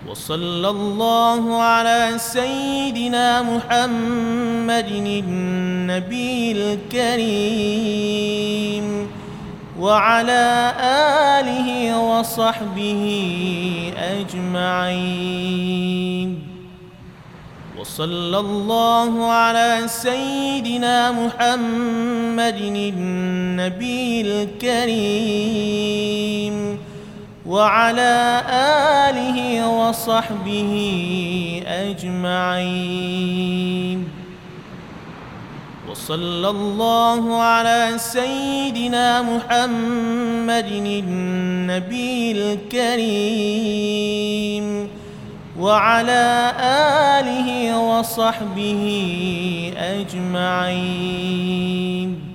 وصلى الله على سيدنا محمد النبي الكريم وعلى آله وصحبه أجمعين. وصلى الله على سيدنا محمد النبي الكريم وعلى آله وصحبه أجمعين. وصلى الله على سيدنا محمد النبي الكريم وعلى آله وصحبه أجمعين.